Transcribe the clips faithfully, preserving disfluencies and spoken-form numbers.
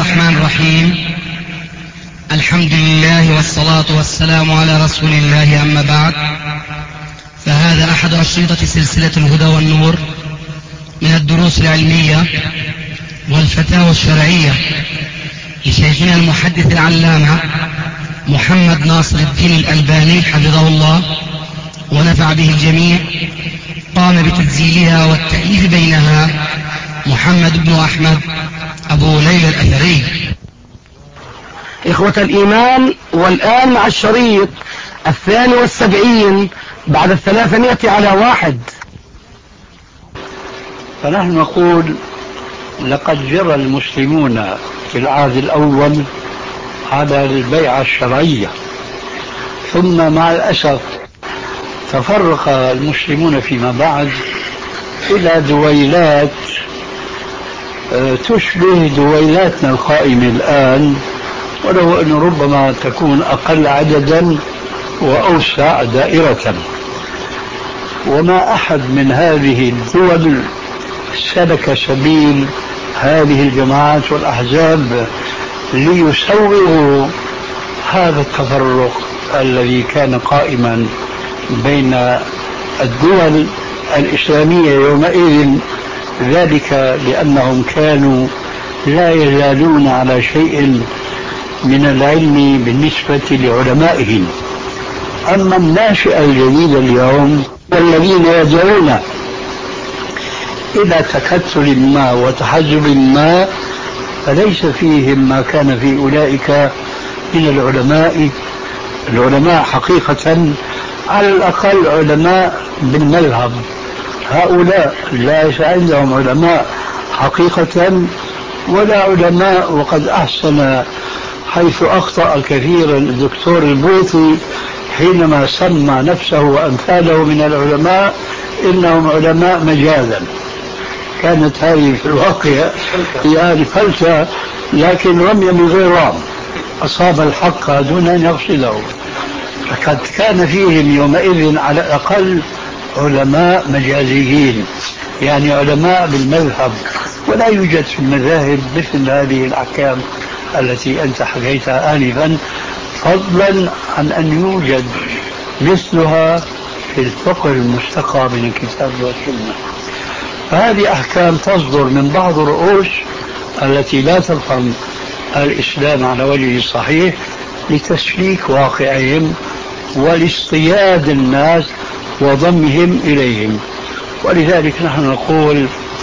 الرحمن الرحيم. الحمد لله والصلاة والسلام على رسول الله، أما بعد، فهذا أحد أشرطة سلسلة الهدى والنور من الدروس العلمية والفتاوى الشرعية لشيخنا المحدث العلامة محمد ناصر الدين الألباني حفظه الله ونفع به الجميع. قام بتسجيلها والتأليف بينها محمد بن أحمد أبو ليلى الأثري. إخوة الإيمان، والآن مع الشريط الثاني والسبعين بعد الثلاثمائة على واحد. فنحن نقول لقد جرى المسلمون في العهد الأول على البيعة الشرعية، ثم مع الأسف تفرق المسلمون فيما بعد إلى دويلات تشبه دويلاتنا القائمة الآن، ولو أن ربما تكون أقل عددا وأوسع دائرة. وما أحد من هذه الدول سلك سبيل هذه الجماعات والأحزاب ليسوغوا هذا التفرق الذي كان قائما بين الدول الإسلامية يومئذ، ذلك لأنهم كانوا لا يزالون على شيء من العلم بالنسبة لعلمائهم. أما الناشئة الجديدة اليوم الذين يدعون إلى تكتل ما وتحزب ما، فليس فيهم ما كان في أولئك من العلماء. العلماء حقيقة على الأقل علماء بالمذهب، هؤلاء ليس عندهم علماء حقيقة ولا علماء. وقد أحسن حيث أخطأ كثيرا الدكتور البوطي حينما سمى نفسه وأمثاله من العلماء إنهم علماء مجازا. كانت هذه في الواقع يعني فلسة، لكن رمي من غير رام، أصاب الحق دون أن يقصده. فقد كان فيهم يومئذ على الأقل علماء مجازيين، يعني علماء بالمذهب، ولا يوجد في المذاهب مثل هذه الأحكام التي أنت حكيتها آنفا، فضلا عن أن يوجد مثلها في الفقه المستقى من الكتاب والسنة. فهذه أحكام تصدر من بعض الرؤوس التي لا تفهم الإسلام على وجهه الصحيح لتسليك واقعهم ولاصطياد الناس وضمهم إليهم. ولذلك نحن نقول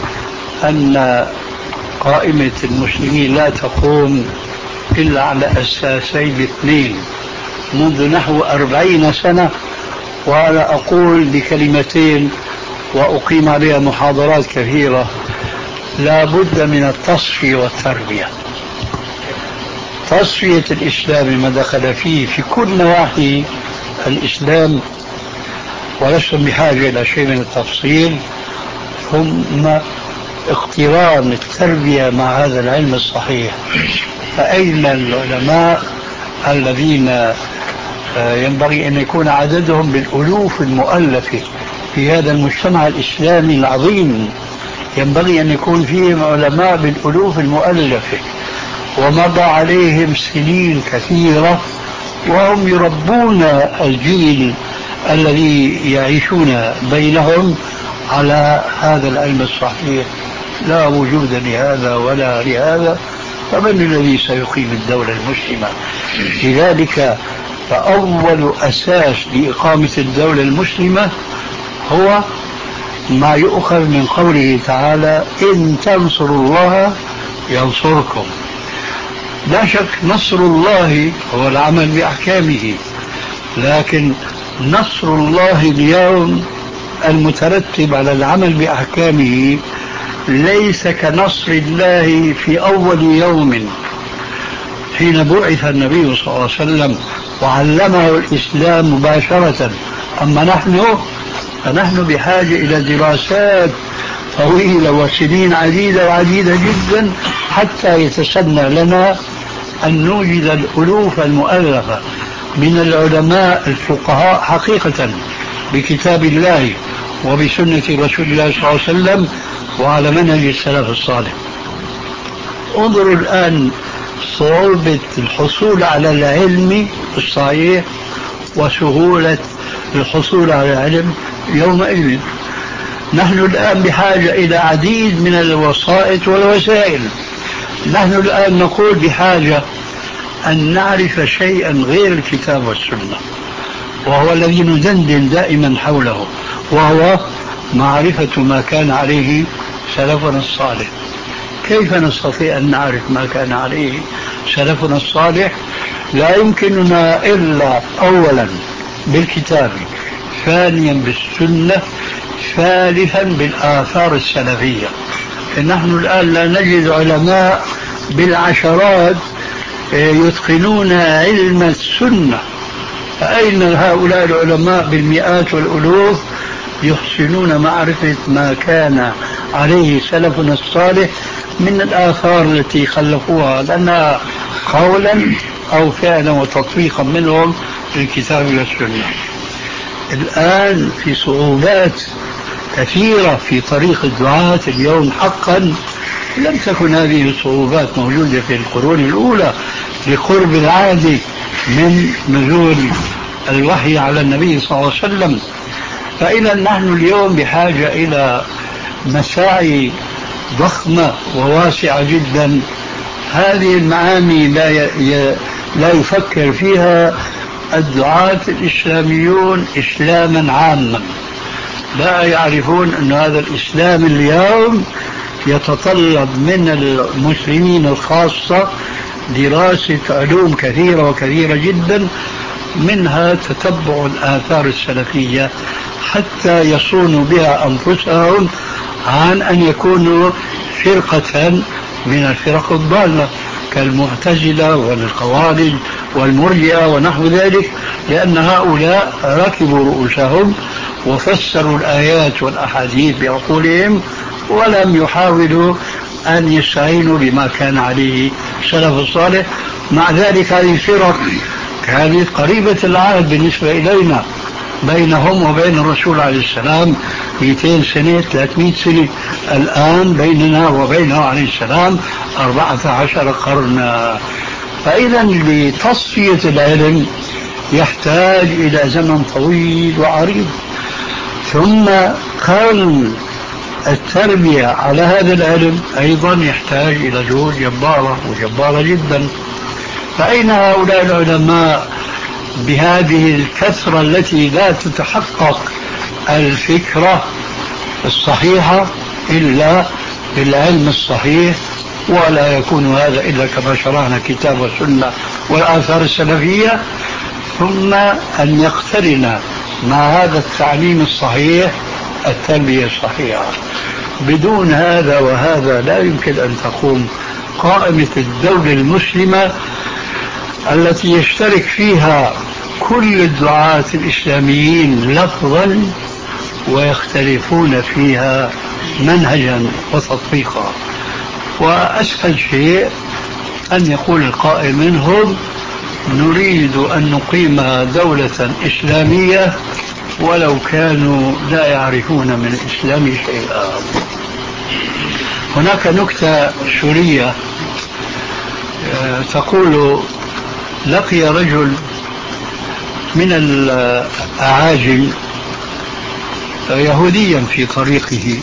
أن قائمة المسلمين لا تقوم إلا على أساسين اثنين منذ نحو أربعين سنة، وأنا أقول بكلمتين وأقيم عليها محاضرات كثيرة: لا بد من التصفية والتربية. تصفية الإسلام ما دخل فيه في كل نواحي الإسلام، ولست بحاجة إلى شيء من التفصيل، ثم اقتران التربية مع هذا العلم الصحيح. فأين العلماء الذين ينبغي أن يكون عددهم بالألوف المؤلفة في هذا المجتمع الإسلامي العظيم؟ ينبغي أن يكون فيهم علماء بالألوف المؤلفة، ومضى عليهم سنين كثيرة وهم يربون الجيل الذي يعيشون بينهم على هذا العلم الصحيح. لا وجود لهذا ولا لهذا، فمن الذي سيقيم الدولة المسلمة؟ لذلك فأول أساس لإقامة الدولة المسلمة هو ما يؤخذ من قوله تعالى: إن تنصروا الله ينصركم. لا شك نصر الله هو العمل بأحكامه، لكن نصر الله اليوم المترتب على العمل بأحكامه ليس كنصر الله في أول يوم حين بعث النبي صلى الله عليه وسلم وعلمه الإسلام مباشرة. أما نحن فنحن بحاجة إلى دراسات طويلة وسنين عديدة وعديدة جدا حتى يتسنى لنا أن نوجد الألوف المؤلفة من العلماء الفقهاء حقيقة بكتاب الله وبسنة رسول الله صلى الله عليه وسلم وعلى منهج السلف الصالح. انظروا الآن صعوبة الحصول على العلم الصحيح وسهولة الحصول على العلم يومئذ. نحن الآن بحاجة إلى عديد من الوسائط والوسائل. نحن الآن نقول بحاجة أن نعرف شيئا غير الكتاب والسنة، وهو الذي ندندن دائما حوله، وهو معرفة ما كان عليه سلفنا الصالح. كيف نستطيع أن نعرف ما كان عليه سلفنا الصالح؟ لا يمكننا إلا أولا بالكتاب، ثانيا بالسنة، ثالثا بالآثار السلفية. نحن الآن لا نجد علماء بالعشرات يتقنون علم السنة، فأين هؤلاء العلماء بالمئات والألوف يحسنون معرفة ما كان عليه سلفنا الصالح من الآثار التي خلفوها لنا قولا أو فعلا وتطبيقا منهم للكتاب والسنة. الآن في صعوبات كثيرة في طريق الدعاة اليوم حقا. لم تكن هذه الصعوبات موجودة في القرون الأولى لقرب العهد من نزول الوحي على النبي صلى الله عليه وسلم. فإذا نحن اليوم بحاجة إلى مساعي ضخمة وواسعة جدا. هذه المعاني لا ي... لا يفكر فيها الدعاة الإسلاميون إسلاما عاما، لا يعرفون أن هذا الإسلام اليوم يتطلب من المسلمين الخاصة دراسة علوم كثيرة وكثيرة جدا، منها تتبع الآثار السلفية حتى يصونوا بها أنفسهم عن أن يكونوا فرقة من الفرق الضالة كالمعتزلة والخوارج والمرجئة ونحو ذلك، لأن هؤلاء ركبوا رؤوسهم وفسروا الآيات والأحاديث بعقولهم ولم يحاولوا أن يستعينوا بما كان عليه سلف الصالح. مع ذلك هذه الفرق كانت قريبة العهد بالنسبة إلينا، بينهم وبين الرسول عليه السلام مئتين سنة ثلاثمئة سنة. الآن بيننا وبينه عليه السلام أربعة عشر قرنا. فإذا لتصفية العلم يحتاج إلى زمن طويل وعريض، ثم قرن التربية على هذا العلم أيضا يحتاج إلى جهود جبارة وجبارة جدا. فأين هؤلاء العلماء بهذه الكثرة التي لا تتحقق الفكرة الصحيحة إلا بالعلم الصحيح؟ ولا يكون هذا إلا كما شرعنا كتاب والسنة والآثار السلفية، ثم أن يقترن مع هذا التعليم الصحيح التربية الصحيحة. بدون هذا وهذا لا يمكن أن تقوم قائمة الدولة المسلمة التي يشترك فيها كل الدعاة الإسلاميين لفظا ويختلفون فيها منهجا وتطبيقا. وأسهل شيء أن يقول القائل منهم نريد أن نقيم دولة إسلامية ولو كانوا لا يعرفون من الإسلام شيئا. هناك نكتة سورية تقول لقي رجل من الأعاجم يهوديا في طريقه،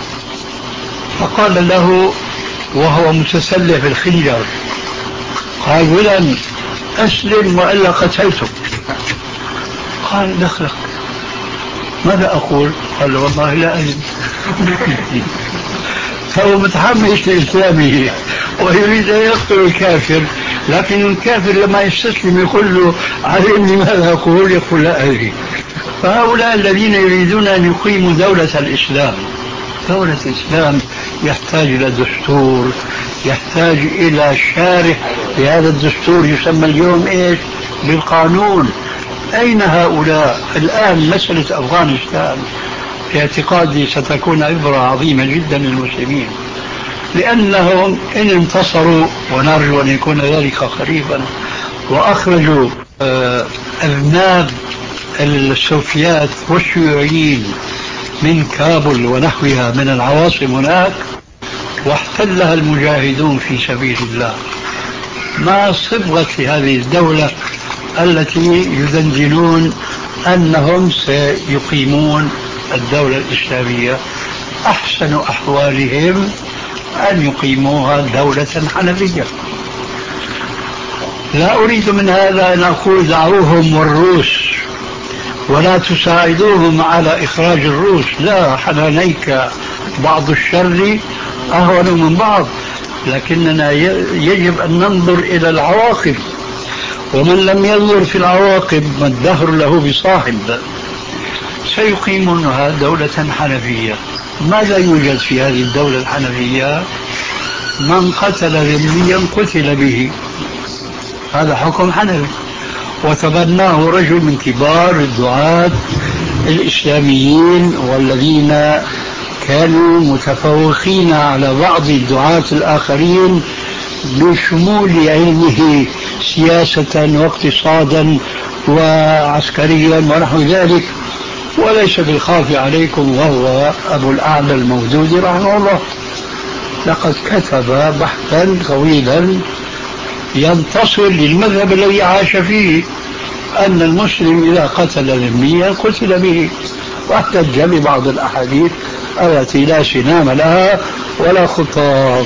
فقال له وهو متسلح بالخنجر، قال فلان أسلم وإلا قتلتك. قال دخلك، ماذا أقول؟ قال والله لا أجد. فهو متحمس لإسلامه ويريد أن يقتل الكافر، لكن الكافر لما يستسلم يقول له علمني ماذا أقول، يقول لا أدري. فهؤلاء الذين يريدون أن يقيموا دولة الإسلام، دولة الإسلام يحتاج إلى دستور، يحتاج إلى شارح لهذا الدستور يسمى اليوم إيش؟ بالقانون. أين هؤلاء الآن؟ مسألة أفغانستان في اعتقادي ستكون عبرة عظيمة جدا للمسلمين، لأنهم إن انتصروا ونرجو أن يكون ذلك قريبا وأخرجوا أذناب السوفيات والشيوعيين من كابل ونحوها من العواصم هناك واحتلها المجاهدون في سبيل الله، ما صبغة هذه الدولة التي يدندنون أنهم سيقيمون الدولة الإسلامية. أحسن أحوالهم أن يقيموها دولة حنفية. لا أريد من هذا أن أقول دعوهم والروس ولا تساعدوهم على إخراج الروس، لا، حنانيك بعض الشر أهون من بعض، لكننا يجب أن ننظر إلى العواقب، ومن لم ينظر في العواقب ما الدهر له بصاحب. سيقيمونها دولة حنفية. ماذا يوجد في هذه الدولة الحنفية؟ من قتل ذميا قتل به، هذا حكم حنفي، وتبناه رجل من كبار الدعاة الإسلاميين والذين كانوا متفوقين على بعض الدعاة الآخرين بشمول علمه سياسة واقتصادا وعسكريا ونحو ذلك، وليس بالخاف عليكم وهو أبو الأعلى المودودي رحمه الله. لقد كتب بحثا طويلا ينتصر للمذهب الذي عاش فيه، أن المسلم إذا قتل ذميا قتل به، واحتج ببعض الأحاديث التي لا سنام لها ولا خطام.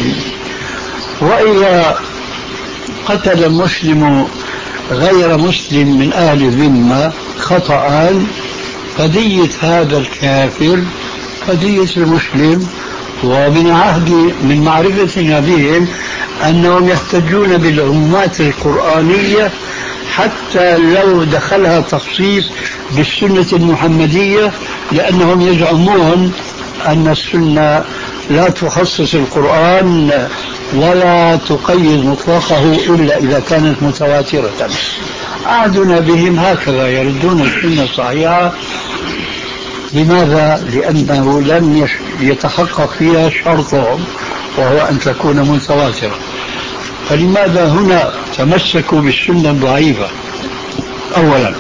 وإذا قتل المسلم غير مسلم من أهل الذمة خطأ فدية هذا الكافر فدية المسلم. ومن عهد من معرفتنا بهم أنهم يحتجون بالعمومات القرآنية حتى لو دخلها تخصيص بالسنة المحمدية، لأنهم يزعمون أن السنة لا تخصص القرآن ولا تقيد مطلقه إلا إذا كانت متواترة. عهدنا بهم هكذا، يردون السنة الصحيحة. لماذا؟ لأنه لم يتحقق فيها شرطهم وهو أن تكون متواترة. فلماذا هنا تمسكوا بالسنة الضعيفة أولا،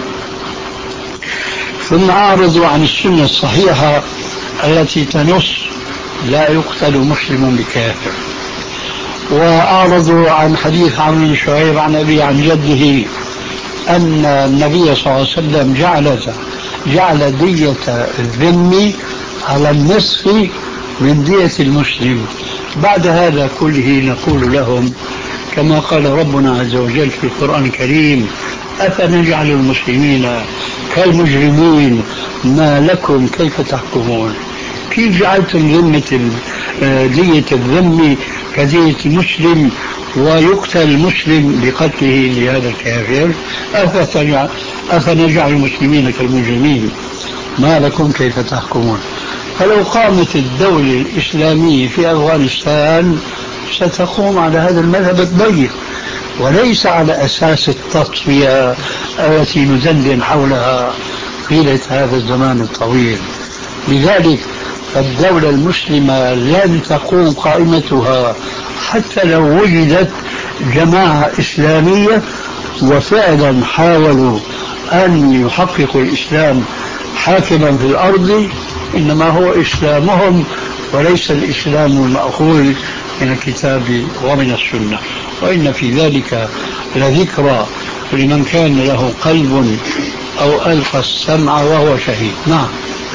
ثم أعرضوا عن السنة الصحيحة التي تنص لا يقتل مسلم بكافر، وأعرضوا عن حديث عمرو بن شعيب عن أبي عن جده أن النبي صلى الله عليه وسلم جعل جعل دية الذم على النصف من دية المسلم. بعد هذا كله نقول لهم كما قال ربنا عز وجل في القرآن الكريم: أفنجعل المسلمين كالمجرمين ما لكم كيف تحكمون. كيف جعلتم ذمة دية الذم كدية المسلم ويقتل المسلم بقتله لهذا الكافر؟ أفنجعل المسلمين كالمجرمين ما لكم كيف تحكمون. فلو قامت الدولة الإسلامية في أفغانستان ستقوم على هذا المذهب الضيق وليس على أساس التطفية التي ندندن حولها طيلة هذا الزمان الطويل. لذلك الدولة المسلمة لن تقوم قائمتها حتى لو وجدت جماعة إسلامية وفعلا حاولوا أن يحققوا الإسلام حاكما في الأرض، إنما هو إسلامهم وليس الإسلام المأخوذ من الكتاب ومن السنة. وإن في ذلك لذكرى لمن كان له قلب أو ألقى السمع وهو شهيد. نعم.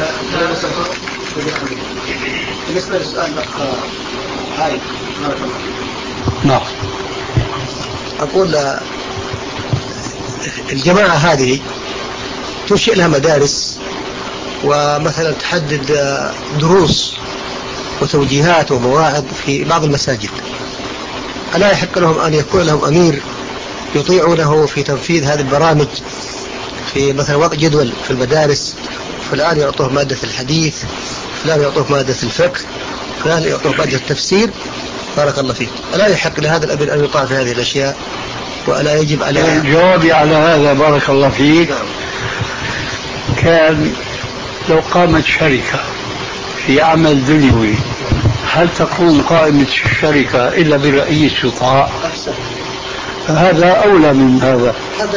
بالنسبة للسؤال هاي نعم، أقول الجماعة هذه تنشئ لها مدارس ومثلا تحدد دروس وتوجيهات ومواعظ في بعض المساجد، ألا يحق لهم أن يكون لهم أمير يطيعونه في تنفيذ هذه البرامج في مثلا وضع جدول في المدارس؟ فلان يعطوه مادة الحديث، فلان يعطوه مادة الفقه، فلان يعطوه مادة التفسير. بارك الله فيك. ألا يحق لهذا الأمير أن يطاع في هذه الأشياء وألا يجب عليه؟ جوابي على هذا بارك الله فيك كان لو قامت شركة في عمل دنيوي هل تقوم قائمة الشركة إلا برئيس يطاع؟ هذا أولى من هذا.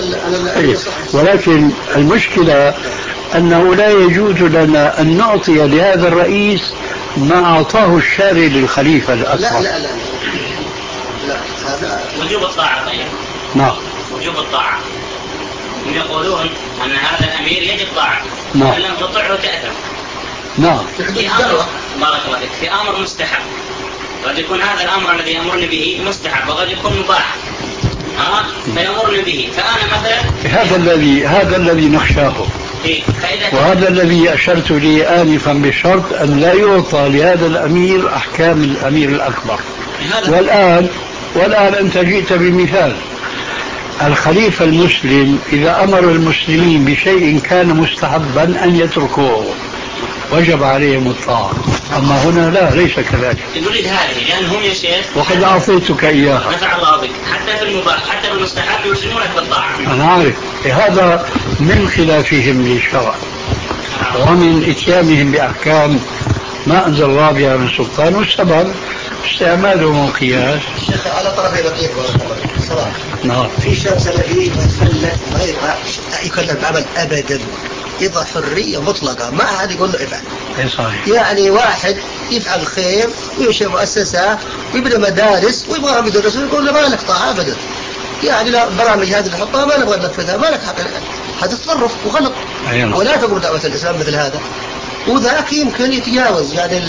ولكن المشكلة أنه لا يجوز لنا أن نعطي لهذا الرئيس ما أعطاه الشارع للخليفة الأكبر. لا لا لا, لا. هذا وجوب الطاعة. طيب نعم وجوب الطاعة، هم يقولون أن هذا الأمير يجب طاعة، نعم. فإن لم تطعه تأثم. نعم في حدود في أمر الدعوة. بارك الله فيك، في أمر مستحب، قد يكون هذا الأمر الذي يأمرني به مستحب وقد يكون مباح، ها فيأمرني به، فأنا مثلا هذا الذي هذا الذي نخشاه، إيه؟ فإذا وهذا الذي أشرت لي آنفا بشرط أن لا يعطى لهذا الأمير أحكام الأمير الأكبر. والآن والآن أنت جئت بمثال الخليفة المسلم إذا أمر المسلمين بشيء كان مستحبا أن يتركوه وجب عليهم الطاعة، أما هنا لا، ليس كذلك. نريد هذه لأنهم يا شيخ وقد أعطيتك إياها. نفع الله بك، حتى في المباح حتى في المستحب يلزمونك بالطاعة. أنا عارف هذا من خلافهم للشرع ومن إتيانهم بأحكام ما أنزل الله بها من سلطان، والسبب استعمالهم القياس. الشيخ على طرف الرقيق صراحة. نعم. في شاب سلفي ما يتكلف ما يبغى يكلف بعمل أبدا، يبغى حرية مطلقة، ما أحد يقول له افعل. اي صحيح. يعني واحد يفعل خير وينشئ مؤسسات ويبني مدارس ويبغاهم يدرسوا يقول له ما لك طاعة أبدا. يعني لا برامج هذه اللي حطها ما نبغى ننفذها، ما لك حق، هذا تصرف وغلط. أيوة. ولا تقول دعوة الإسلام مثل هذا، وذاك يمكن يتجاوز يعني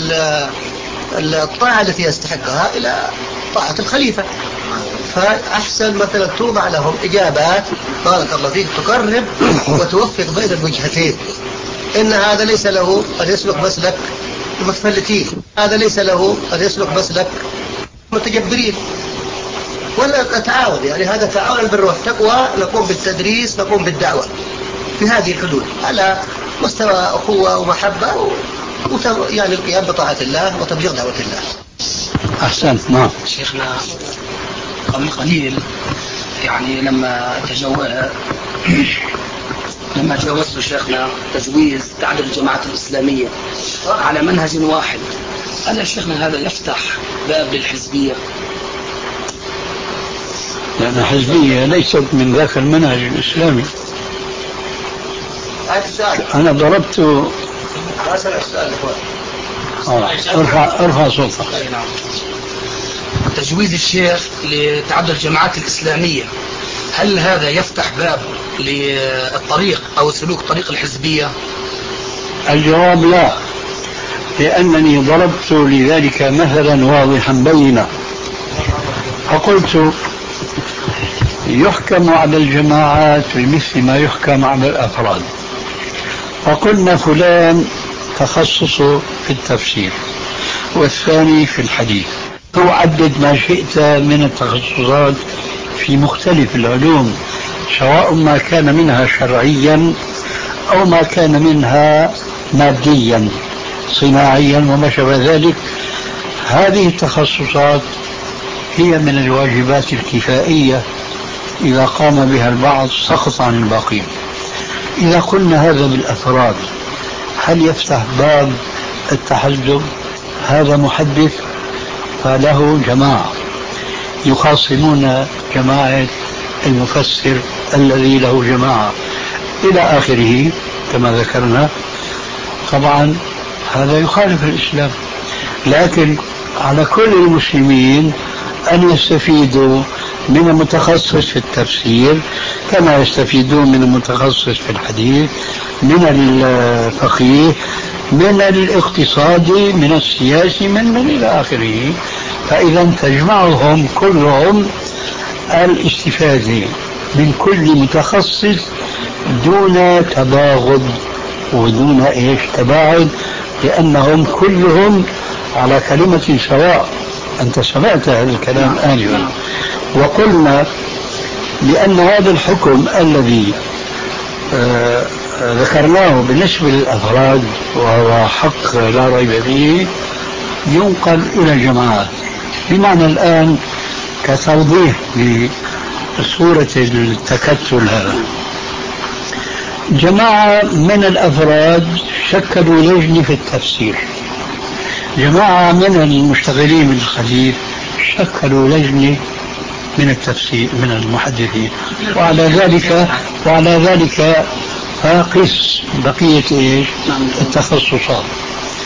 الطاعة التي يستحقها إلى طاعة الخليفة. فأحسن مثلا توضع لهم إجابات بارك الله فيك تقرب وتوفق بين الوجهتين، إن هذا ليس له أن يسلك مسلك المتفلتين، هذا ليس له أن يسلك مسلك متجبرين، ولا نتعاون. يعني هذا تعاون البر والتقوى، نقوم بالتدريس نقوم بالدعوة في هذه الحدود على مستوى أخوة ومحبة و... وت... يعني القيام بطاعة الله وتبليغ دعوة الله. أحسنت. نعم شيخنا قبل قليل يعني لما تجو... لما تجاوزت شيخنا تجويز تعدد الجماعات الإسلامية على منهج واحد، هل يا شيخنا هذا يفتح باب للحزبية؟ لأن حزبية ليست من ذاك المنهج الإسلامي. أنا ضربت آه. ارفع ارفع صوتك. تجويز الشيخ لتعدد الجماعات الإسلامية، هل هذا يفتح باب للطريق أو سلوك طريق الحزبية؟ الجواب لا، لأنني ضربت لذلك مثلا واضحا بينا، فقلت يحكم على الجماعات بمثل ما يحكم على الأفراد، فقلنا فلان تخصصه في التفسير والثاني في الحديث، تعدد ما شئت من التخصصات في مختلف العلوم، سواء ما كان منها شرعيا أو ما كان منها ماديا صناعيا وما شابه ذلك. هذه التخصصات هي من الواجبات الكفائية، إذا قام بها البعض سقط عن الباقين. إذا قلنا هذا بالأفراد هل يفتح باب التحزب؟ هذا محدث فله جماعة يخاصمون جماعة المفسر الذي له جماعة إلى آخره كما ذكرنا. طبعا هذا يخالف الإسلام، لكن على كل المسلمين أن يستفيدوا من المتخصص في التفسير كما يستفيدون من المتخصص في الحديث، من الفقيه، من الاقتصادي، من السياسي، من من إلى آخره. فإذا تجمعهم كلهم الاستفادة من كل متخصص دون تباغض ودون إيش تباعد، لأنهم كلهم على كلمة سواء. أنت سمعت هذا الكلام آنفا، وقلنا بأن هذا الحكم الذي آه ذكرناه بالنسبة للأفراد وهو حق لا ريب فيه ينقل إلى الجماعات. بمعنى الآن كتوضيح لصورة التكتل هذا، جماعة من الأفراد شكلوا لجنة في التفسير، جماعة من المشتغلين بالحديث شكلوا لجنة من التفسير من المحدثين، وعلى ذلك وعلى ذلك فاقس بقية إيش التخصصات.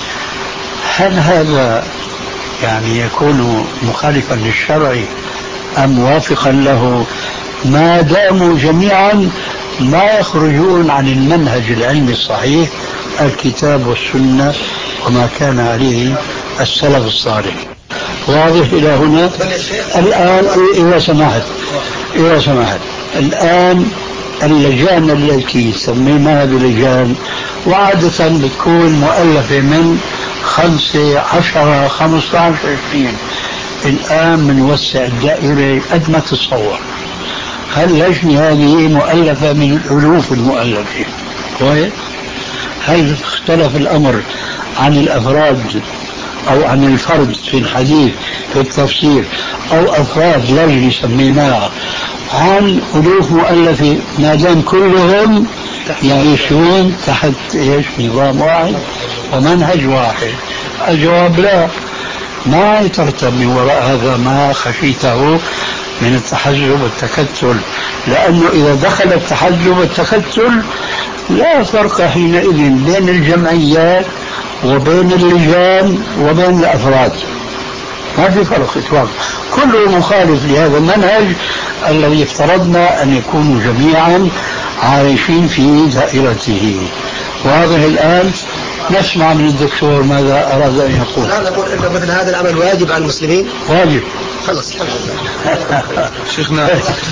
هل هذا يعني يكون مخالفا للشرع أم موافقا له، ما داموا جميعا ما يخرجون عن المنهج العلمي الصحيح، الكتاب والسنة وما كان عليه السلف الصالح. واضح إلى هنا؟ الآن إذا سمحت إذا سمحت الآن اللجان التي سميناها بلجان وعادة بتكون مؤلفة من خمسة عشرة خمسة عشر عشرين. الآن بنوسع الدائرة قد ما تتصور. هاللجنة هذه مؤلفة من الألوف المؤلفة. كويس؟ هل اختلف الأمر عن الأفراد أو عن الفرد في الحديث في التفسير، أو أفراد لجنة سميناها، عن ألوف مؤلفة، ما دام كلهم يعيشون تحت إيش نظام واحد ومنهج واحد؟ الجواب لا. ما يترتب من وراء هذا ما خشيته من التحزب والتكتل، لأنه إذا دخل التحزب والتكتل لا فرق حينئذ بين الجمعيات وبين اللجان وبين الأفراد، ما في فرق إطلاقا، كله مخالف لهذا المنهج الذي افترضنا أن يكونوا جميعا عايشين في دائرته. واضح الآن؟ نسمع من الدكتور ماذا أراد أن يقول. لا نقول إن مثل هذا العمل واجب على المسلمين. واجب. خلص الحمد لله. شيخنا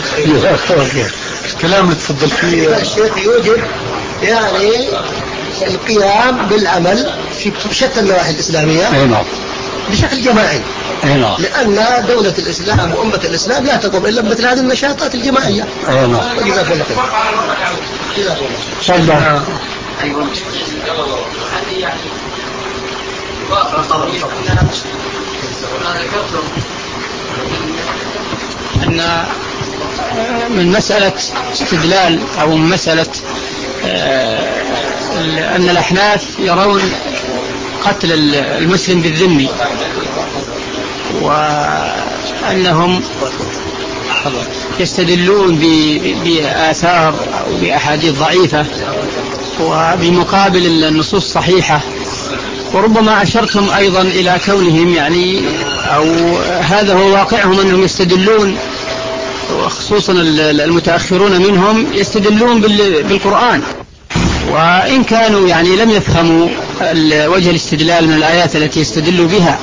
الكلام اللي تفضل فيه الشيخ يوجب يعني القيام بالعمل في شتى النواحي الإسلامية بشكل جماعي، لأن دولة الإسلام وأمة الإسلام لا تقوم إلا بمثل هذه النشاطات الجماعية. وجزاكم الله خير. أيوة. أن من مسألة استدلال أو من مسألة أن الأحناف يرون قتل المسلم بالذمي، وأنهم يستدلون بآثار أو بأحاديث ضعيفة وبمقابل النصوص الصحيحة، وربما أشرتم أيضا إلى كونهم يعني أو هذا هو واقعهم أنهم يستدلون، وخصوصا المتأخرون منهم يستدلون بالقرآن، وإن كانوا يعني لم يفهموا وجه الاستدلال من الآيات التي يستدلوا بها.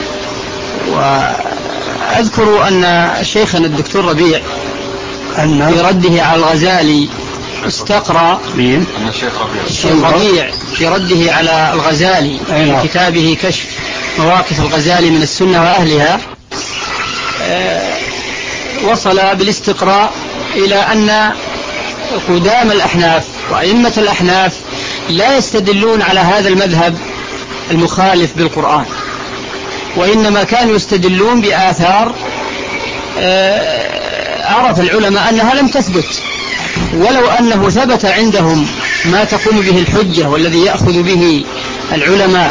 وأذكر أن شيخنا الدكتور ربيع أن في رده على الغزالي استقرأ مين؟ الشيخ ربيع في رده على الغزالي في كتابه كشف مواقف الغزالي من السنة وأهلها، وصل بالاستقراء إلى أن قدام الأحناف وأئمة الأحناف لا يستدلون على هذا المذهب المخالف بالقرآن، وإنما كانوا يستدلون بآثار عرف العلماء أنها لم تثبت، ولو أنه ثبت عندهم ما تقوم به الحجة والذي يأخذ به العلماء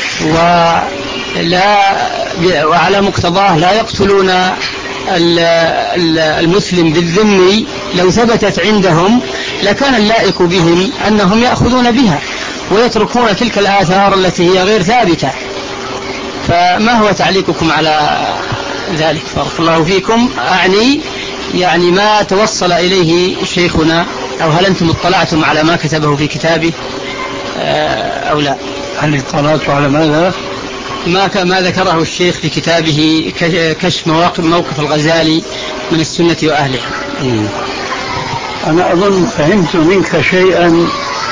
ولا وعلى مقتضاه لا يقتلون المسلم بالذمي، لو ثبتت عندهم لكان اللائق بهم أنهم يأخذون بها ويتركون تلك الآثار التي هي غير ثابتة. فما هو تعليقكم على ذلك؟ بارك الله فيكم. أعني يعني ما توصل إليه شيخنا، أو هل أنتم اطلعتم على ما كتبه في كتابه أو لا؟ هل اطلعتم على ماذا؟ ما ما ذكره الشيخ في كتابه كشف مواقف موقف الغزالي من السنة وأهلها. أنا أظن فهمت منك شيئا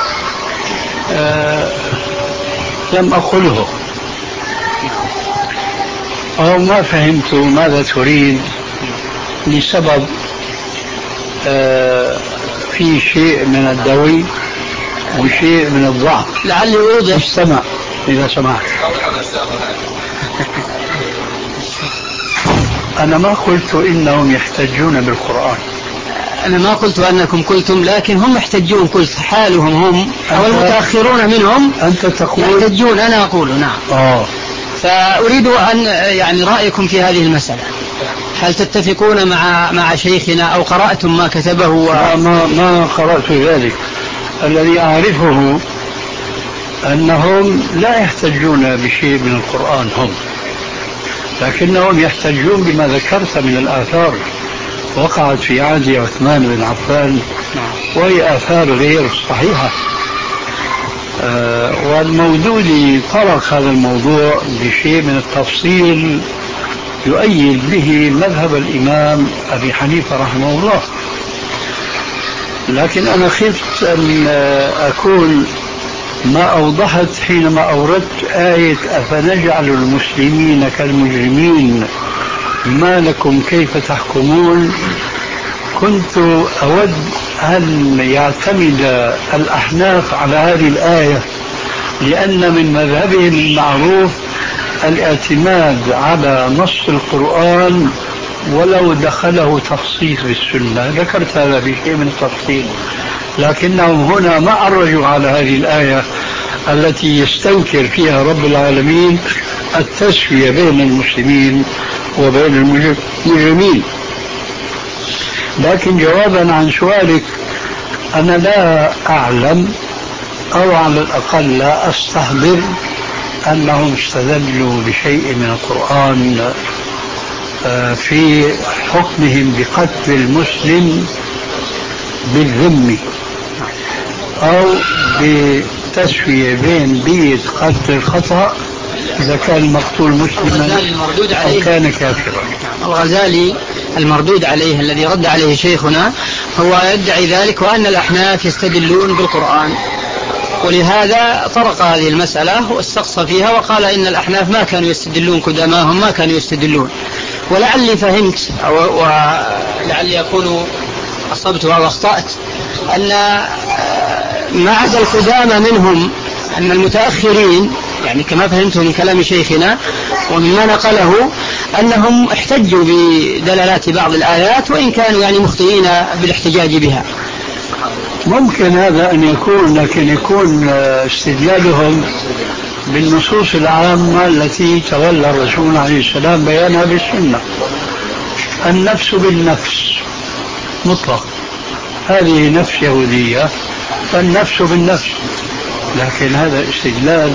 آه لم أقله، أو ما فهمت ماذا تريد لسبب آه في شيء من الدوي وشيء من الضعف. لعلي أوضح. استمع إذا سمعت. أنا ما قلت إنهم يحتجون بالقرآن، أنا ما قلت أنكم قلتم، لكن هم يحتجون، قلت حالهم هم أو المتأخرون منهم أنت تقول يحتجون، أنا أقول نعم. آه. فأريد أن يعني رأيكم في هذه المسألة، هل تتفقون مع مع شيخنا أو قرأتم ما كتبه؟ و... ما ما قرأت ذلك. الذي أعرفه أنهم لا يحتجون بشيء من القرآن هم، لكنهم يحتجون بما ذكرت من الآثار وقعت في عهد عثمان بن عفان، وهي آثار غير صحيحة. آه والمودودي طرق هذا الموضوع بشيء من التفصيل يؤيد به مذهب الإمام أبي حنيفة رحمه الله. لكن أنا خفت أن أكون ما أوضحت حينما أوردت آية أفنجعل المسلمين كالمجرمين ما لكم كيف تحكمون. كنت أود أن يعتمد الأحناف على هذه الآية، لأن من مذهبهم المعروف الاعتماد على نص القرآن ولو دخله تخصيص بالسنة. ذكرت هذا بشيء من التفصيل، لكنهم هنا ما عرجوا على هذه الآية التي يستنكر فيها رب العالمين التسوية بين المسلمين وبين المجرمين. لكن جوابا عن سؤالك، أنا لا أعلم أو على الأقل لا أستحضر أنهم استدلوا بشيء من القرآن في حكمهم بقتل المسلم بالذم أو بتسوية بين بيد قتل الخطأ إذا كان المقتول مسلما أو كان كافرا. الغزالي المردود عليه الذي رد عليه شيخنا هو يدعي ذلك، وأن الأحناف يستدلون بالقرآن، ولهذا طرق هذه المسألة واستقصى فيها وقال إن الأحناف ما كانوا يستدلون قداماهم ما كانوا يستدلون. ولعلي فهمت ولعلي أكون أصبت أو أخطأت أن ما عدا القدامى منهم أن المتأخرين، يعني كما فهمت من كلام شيخنا ومما نقله، أنهم احتجوا بدلالات بعض الآيات وإن كانوا يعني مخطئين بالاحتجاج بها. ممكن هذا أن يكون، لكن يكون استدلالهم بالنصوص العامة التي تولى الرسول عليه السلام بيانها بالسنة. النفس بالنفس مطلق، هذه نفس يهودية فالنفس بالنفس، لكن هذا استدلال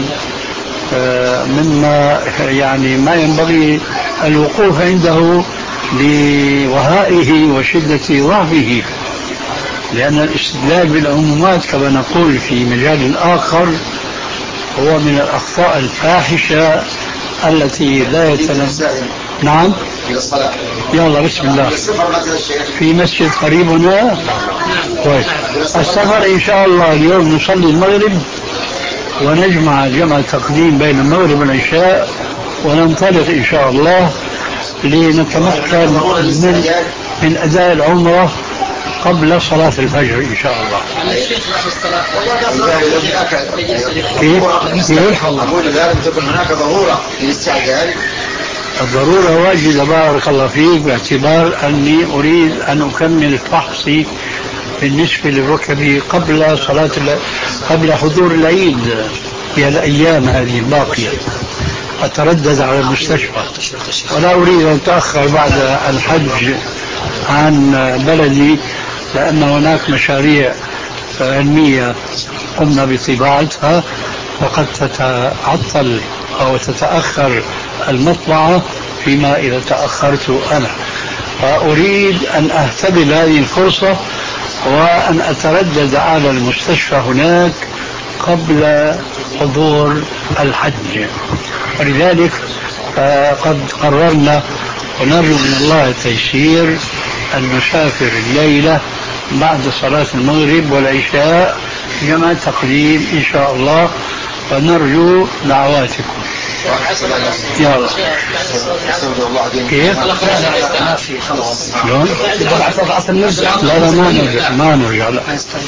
مما يعني ما ينبغي الوقوف عنده لوهائه وشدة ضعفه، لأن الاستدلال بالعمومات كما نقول في مجال آخر هو من الأخطاء الفاحشة التي لا يتنزل. نعم إلى الصلاة. يلا بسم الله. في مسجد قريب هنا. كويس. السفر إن شاء الله اليوم نصلي المغرب ونجمع جمع تقديم بين المغرب والعشاء وننطلق إن شاء الله لنتمكن من, من أداء العمرة قبل صلاة الفجر إن شاء الله. كيف؟ كيف؟ أقول لازم تكون هناك ضرورة للاستعجال. الضرورة واجبة بارك الله فيك، باعتبار أني أريد أن أكمل فحصي بالنسبة لركبي قبل صلاة قبل حضور العيد في الأيام هذه الباقية. أتردد على المستشفى ولا أريد أن أتأخر بعد الحج عن بلدي، لأن هناك مشاريع علمية قمنا بطباعتها وقد تتعطل أو تتأخر المطبعة فيما إذا تأخرت أنا، فأريد أن أهتبل هذه الفرصة وأن أتردد على المستشفى هناك قبل حضور الحج. ولذلك قد قررنا ونرجو من الله التيسير أن نسافر الليلة بعد صلاة المغرب والعشاء جمع تقديم إن شاء الله، ونرجو دعواتكم. يلا كيف؟ لا لا ما نرجع ما نرجع لا.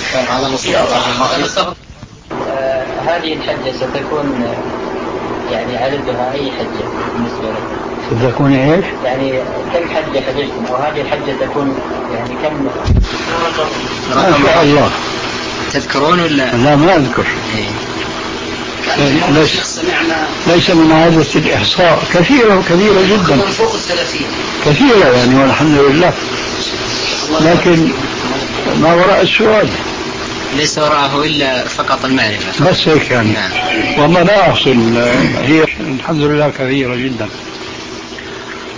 هذه الحجة ستكون يعني عددها أي حجة بالنسبة لكم؟ ستكون ايش؟ يعني كم حجة حججتم، أو هذه الحجة تكون يعني كم؟ ما شاء الله. تذكرون ولا؟ لا ما أذكر. ليس, ليس من عادة الإحصاء، كثيرة كثيرة جدا فوق الثلاثين كثيرة يعني والحمد لله، لكن ما وراء السؤال ليس وراءه إلا فقط المعرفة بس هيك يعني. وما لا أحصل هي الحمد لله كثيرة جدا.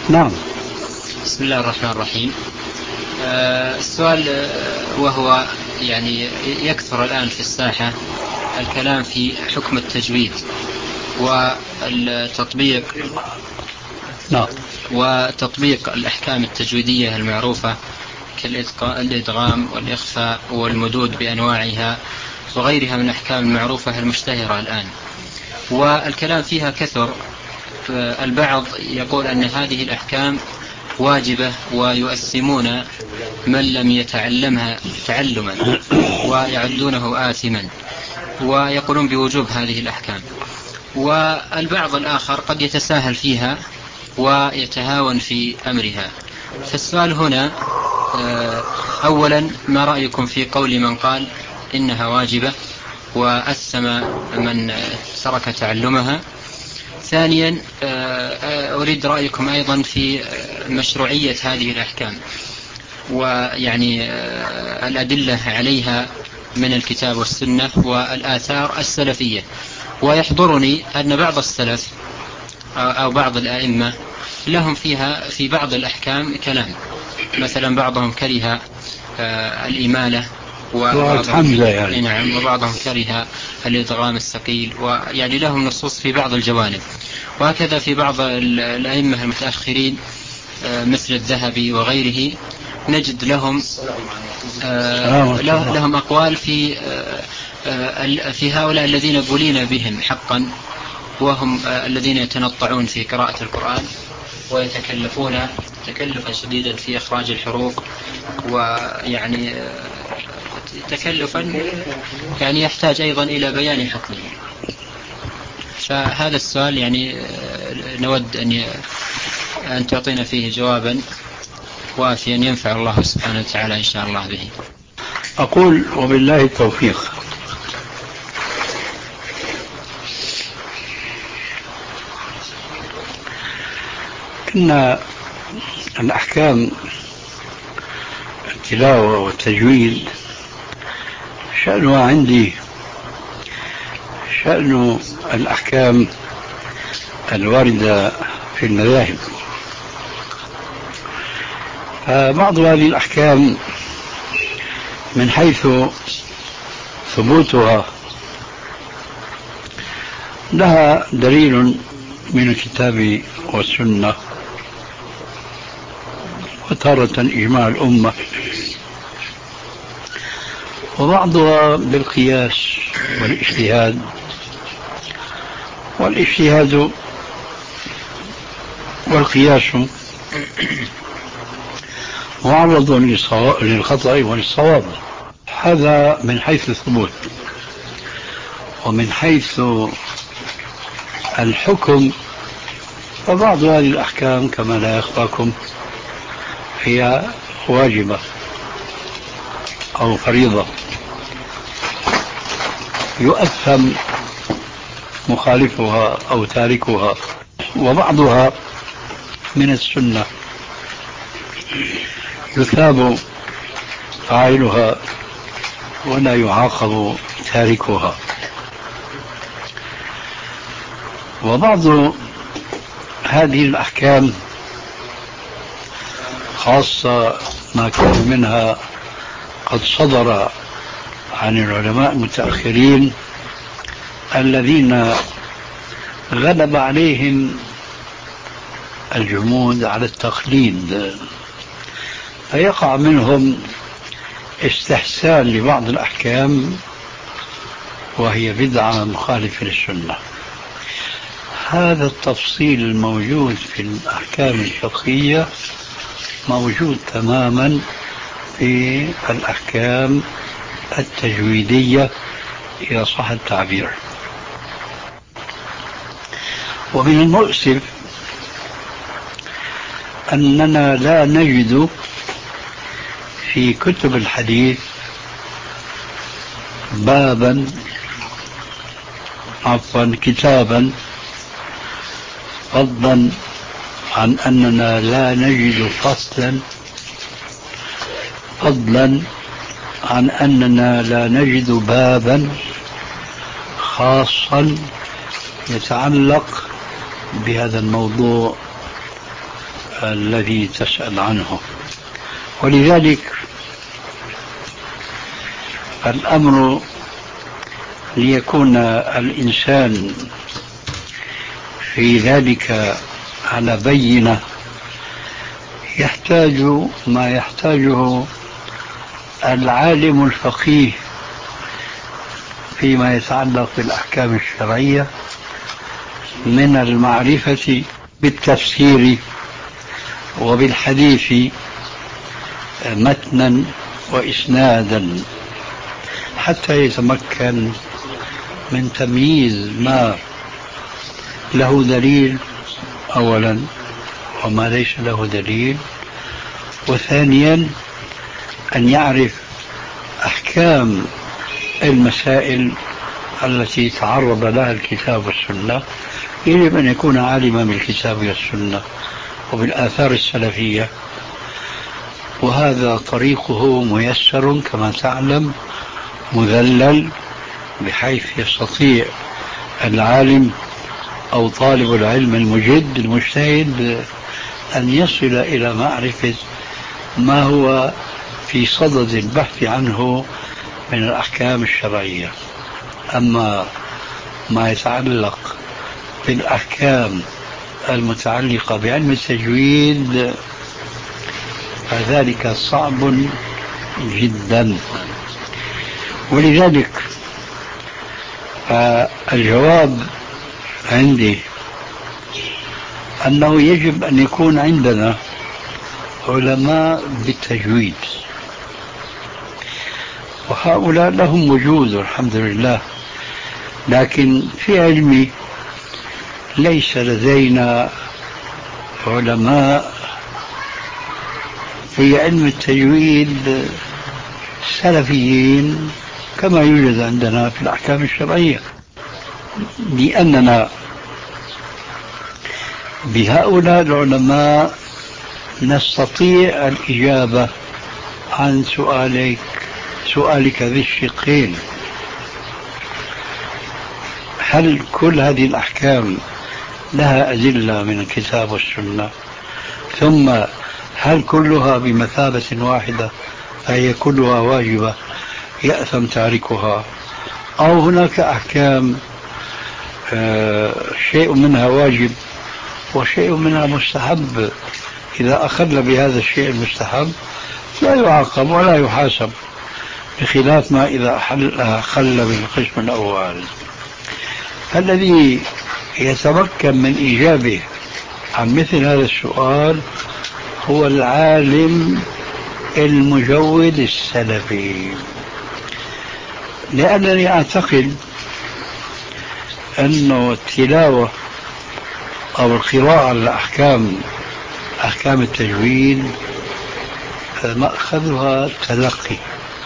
نعم. بسم الله الرحمن الرحيم. آه السؤال وهو يعني يكثر الآن في الساحة الكلام في حكم التجويد والتطبيق نعم. وتطبيق الأحكام التجويدية المعروفة كالإدغام والإخفاء والمدود بأنواعها وغيرها من الأحكام المعروفة المشتهرة الآن، والكلام فيها كثر. البعض يقول أن هذه الأحكام واجبة ويؤثمون من لم يتعلمها تعلما ويعدونه آثما، ويقولون بوجوب هذه الأحكام. والبعض الآخر قد يتساهل فيها ويتهاون في أمرها. فالسؤال هنا أولا ما رأيكم في قول من قال إنها واجبة وأثم من ترك تعلمها؟ ثانيا أريد رأيكم أيضا في مشروعية هذه الأحكام ويعني الأدلة عليها من الكتاب والسنة والآثار السلفية. ويحضرني أن بعض السلف أو بعض الأئمة لهم فيها في بعض الأحكام كلام، مثلا بعضهم كره الإمالة وبعضهم يعني. نعم. وبعضهم كره الإدغام الثقيل، ويعني لهم نصوص في بعض الجوانب. وهكذا في بعض الأئمة المتأخرين مثل الذهبي وغيره نجد لهم لهم أقوال في في هؤلاء الذين بلين بهم حقا، وهم الذين يتنطعون في قراءة القرآن ويتكلفون تكلفا شديدا في إخراج الحروف، ويعني تكلفا يعني يحتاج أيضا إلى بيان حكمه. فهذا السؤال يعني نود أن أن تعطينا فيه جوابا وافيا ينفع الله سبحانه وتعالى إن شاء الله به. أقول وبالله التوفيق. إن الأحكام التلاوة والتجويد شأنها عندي شأن الأحكام الواردة في المذاهب. فبعض هذه الأحكام من حيث ثبوتها لها دليل من الكتاب والسنة، وتارة إجماع الأمة، وبعضها بالقياس والاجتهاد. والاجتهاد والقياس معرض للخطأ وللصواب. هذا من حيث الثبوت. ومن حيث الحكم فبعض هذه الأحكام كما لا يخفاكم هي واجبة أو فريضة يؤثم مخالفها أو تاركها، وبعضها من السنة يثاب فاعلها ولا يعاقب تاركها. وبعض هذه الأحكام خاصة ما كان منها قد صدر عن العلماء المتأخرين الذين غلب عليهم الجمود على التقليد، فيقع منهم استحسان لبعض الأحكام وهي بدعة مخالفة للسنة. هذا التفصيل الموجود في الأحكام الفقهية موجود تماما في الأحكام التجويدية إذا صح التعبير. ومن المؤسف أننا لا نجد في كتب الحديث بابا عفوا كتابا، فضلا عن أننا لا نجد فصلا، فضلا عن أننا لا نجد بابا خاصا يتعلق بهذا الموضوع الذي تسأل عنه. ولذلك الأمر ليكون الإنسان في ذلك على بينة يحتاج ما يحتاجه العالم الفقيه فيما يتعلق بالأحكام الشرعية من المعرفة بالتفسير وبالحديث متنا وإسنادا، حتى يتمكن من تمييز ما له دليل أولا وما ليس له دليل، وثانيا أن يعرف أحكام المسائل التي تعرض لها الكتاب والسنة. يجب أن يكون عالما بالكتاب والسنة وبالآثار السلفية، وهذا طريقه ميسر كما تعلم، مذلل، بحيث يستطيع العالم أو طالب العلم المجد المجتهد أن يصل إلى معرفة ما هو في صدد البحث عنه من الأحكام الشرعية. أما ما يتعلق بالأحكام المتعلقة بعلم التجويد فذلك صعب جدا. ولذلك الجواب عندي أنه يجب أن يكون عندنا علماء بالتجويد، وهؤلاء لهم وجود الحمد لله، لكن في علمي ليس لدينا علماء في علم التجويد سلفيين كما يوجد عندنا في الأحكام الشرعية، لأننا بهؤلاء العلماء نستطيع الإجابة عن سؤالك سؤالك ذي الشقين: هل كل هذه الأحكام لها أدلة من الكتاب والسنة؟ ثم هل كلها بمثابة واحدة فهي كلها واجبة يأثم تاركها، أو هناك أحكام آه شيء منها واجب وشيء منها مستحب، إذا أخل بهذا الشيء المستحب لا يعاقب ولا يحاسب، بخلاف ما إذا أخل بالقسم الأول. فالذي يتمكن من إجابة عن مثل هذا السؤال هو العالم المجود السلفي، لأنني أعتقد أن التلاوة أو القراءة على الأحكام أحكام التجويد مأخذها تلقي،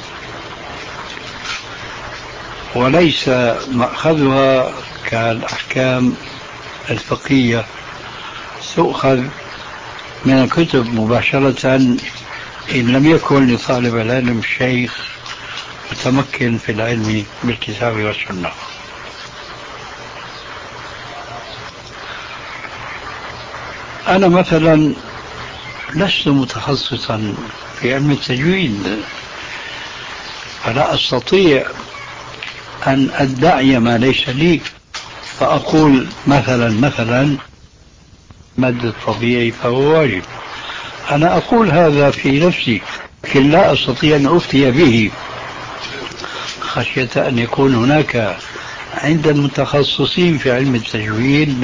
وليس مأخذها كالأحكام الفقهية تؤخذ من الكتب مباشرة إن لم يكن لطالب العلم شيخ متمكن في العلم بالكتاب والسنة. أنا مثلا لست متخصصا في علم التجويد، فلا أستطيع أن أدعي ما ليس لي، فأقول مثلا مثلا مد الطبيعي فهو واجب. أنا أقول هذا في نفسي، لكن لا أستطيع أن أفتي به خشية أن يكون هناك عند المتخصصين في علم التجويد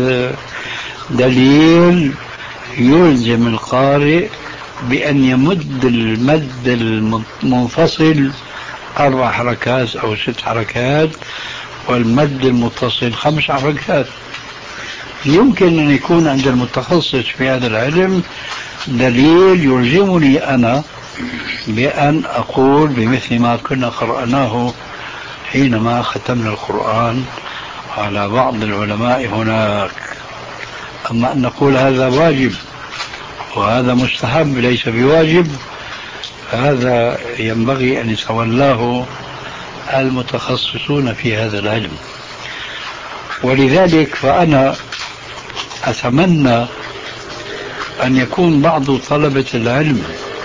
دليل يلزم القارئ بأن يمد المد المنفصل أربع حركات أو ست حركات والمد المتصل خمس حركات. يمكن أن يكون عند المتخصص في هذا العلم دليل يلزمني أنا بأن أقول بمثل ما كنا قرأناه حينما ختمنا القرآن على بعض العلماء هناك. أما أن نقول هذا واجب وهذا مستحب ليس بواجب، هذا ينبغي أن يتولاه المتخصصون في هذا العلم. ولذلك فأنا أتمنى أن يكون بعض طلبة العلم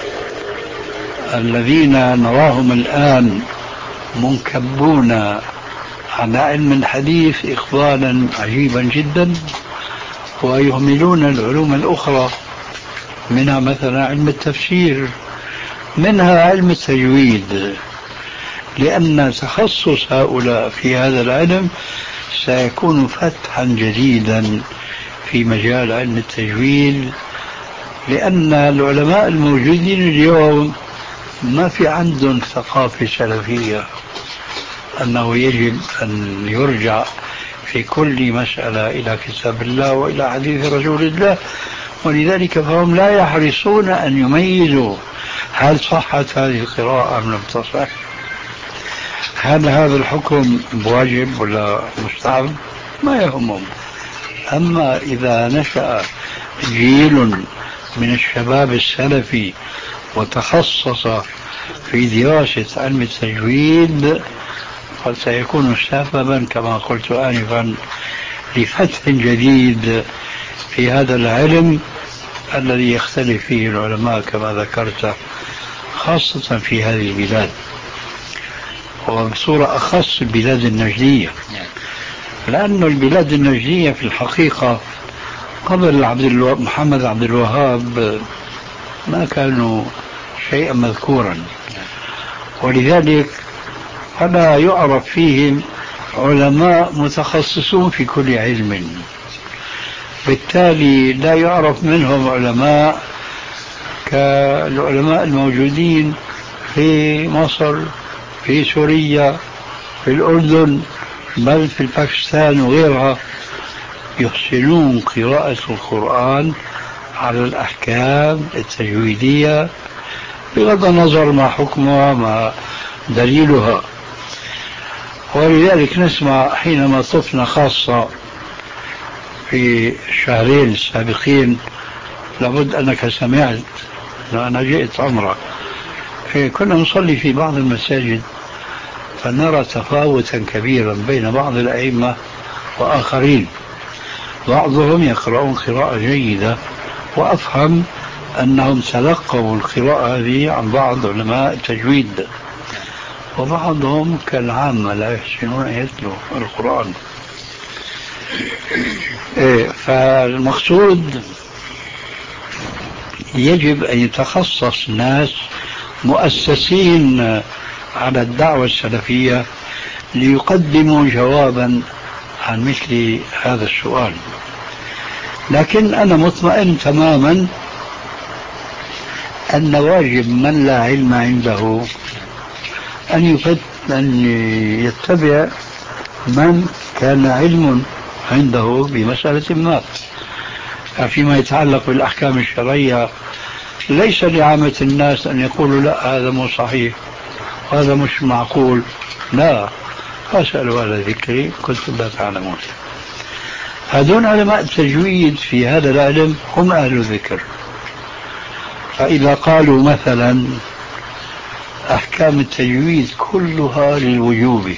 الذين نراهم الآن منكبون على علم الحديث إقبالا عجيبا جدا، ويهملون العلوم الأخرى، منها مثلا علم التفسير، منها علم التجويد، لأن تخصص هؤلاء في هذا العلم سيكون فتحا جديدا في مجال علم التجويد، لأن العلماء الموجودين اليوم ما في عندهم ثقافة سلفية أنه يجب أن يرجع في كل مسألة إلى كتاب الله وإلى حديث رسول الله، ولذلك فهم لا يحرصون أن يميزوا هل صحت هذه القراءة أم لم تصح، هل هذا الحكم واجب ولا مستحب، ما يهمهم. أما إذا نشأ جيل من الشباب السلفي وتخصص في دراسة علم التجويد قد سيكون سببا كما قلت آنفا لفتح جديد في هذا العلم الذي يختلف فيه العلماء كما ذكرت، خاصة في هذه البلاد، وبصورة أخص البلاد النجدية، لأن البلاد النجدية في الحقيقة قبل عبد الو... محمد عبد الوهاب ما كانوا شيئا مذكورا، ولذلك فلا يعرف فيهم علماء متخصصون في كل علم، بالتالي لا يعرف منهم علماء كالعلماء الموجودين في مصر، في سوريا، في الأردن، بل في باكستان وغيرها، يحسنون قراءة القرآن على الأحكام التجويدية بغض النظر ما حكمها ما دليلها. ولذلك نسمع حينما طفنا خاصة في الشهرين السابقين، لابد أنك سمعت، أنا جئت عمرة، كنا نصلي في بعض المساجد فنرى تفاوتا كبيرا بين بعض الأئمة وآخرين، بعضهم يقرؤون قراءة جيدة وأفهم أنهم تلقوا القراءة هذه عن بعض علماء التجويد، وبعضهم كالعامة لا يحسنون أن يتلوا القرآن. إيه، فالمقصود يجب أن يتخصص ناس مؤسسين على الدعوة السلفية ليقدموا جوابا عن مثل هذا السؤال. لكن أنا مطمئن تماما أن واجب من لا علم عنده أن أن يتبع من كان علم عنده بمسألة ما. فيما يتعلق بالأحكام الشرعية ليس لعامة الناس أن يقولوا لا هذا مو صحيح وهذا مش معقول، لا، فاسألوا على ذكري كنتم لا تعلمون. هذون علماء التجويد في هذا العلم هم أهل الذكر، فإذا قالوا مثلا أحكام التجويد كلها للوجوب